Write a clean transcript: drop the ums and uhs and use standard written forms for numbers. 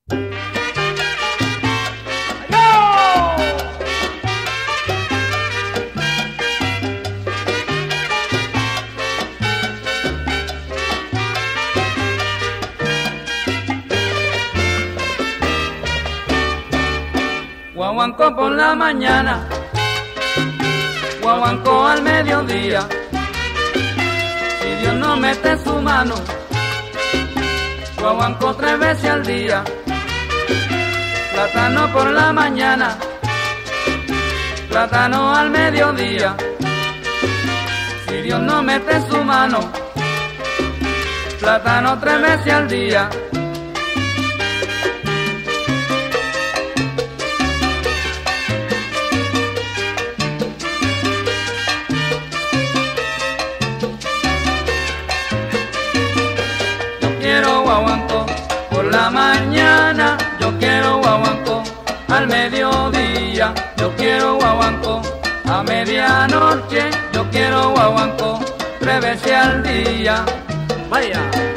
Guaguancó por la mañana, guaguancó al mediodía, si Dios no mete su mano, guaguancó 3 veces al día, plátano por la mañana, plátano al mediodía, si Dios no mete su mano, plátano 3 veces al día. Guaguancó por la mañana, yo quiero guaguancó al mediodía, yo quiero guaguancó a medianoche, yo quiero guaguancó 3 veces al día. Vaya.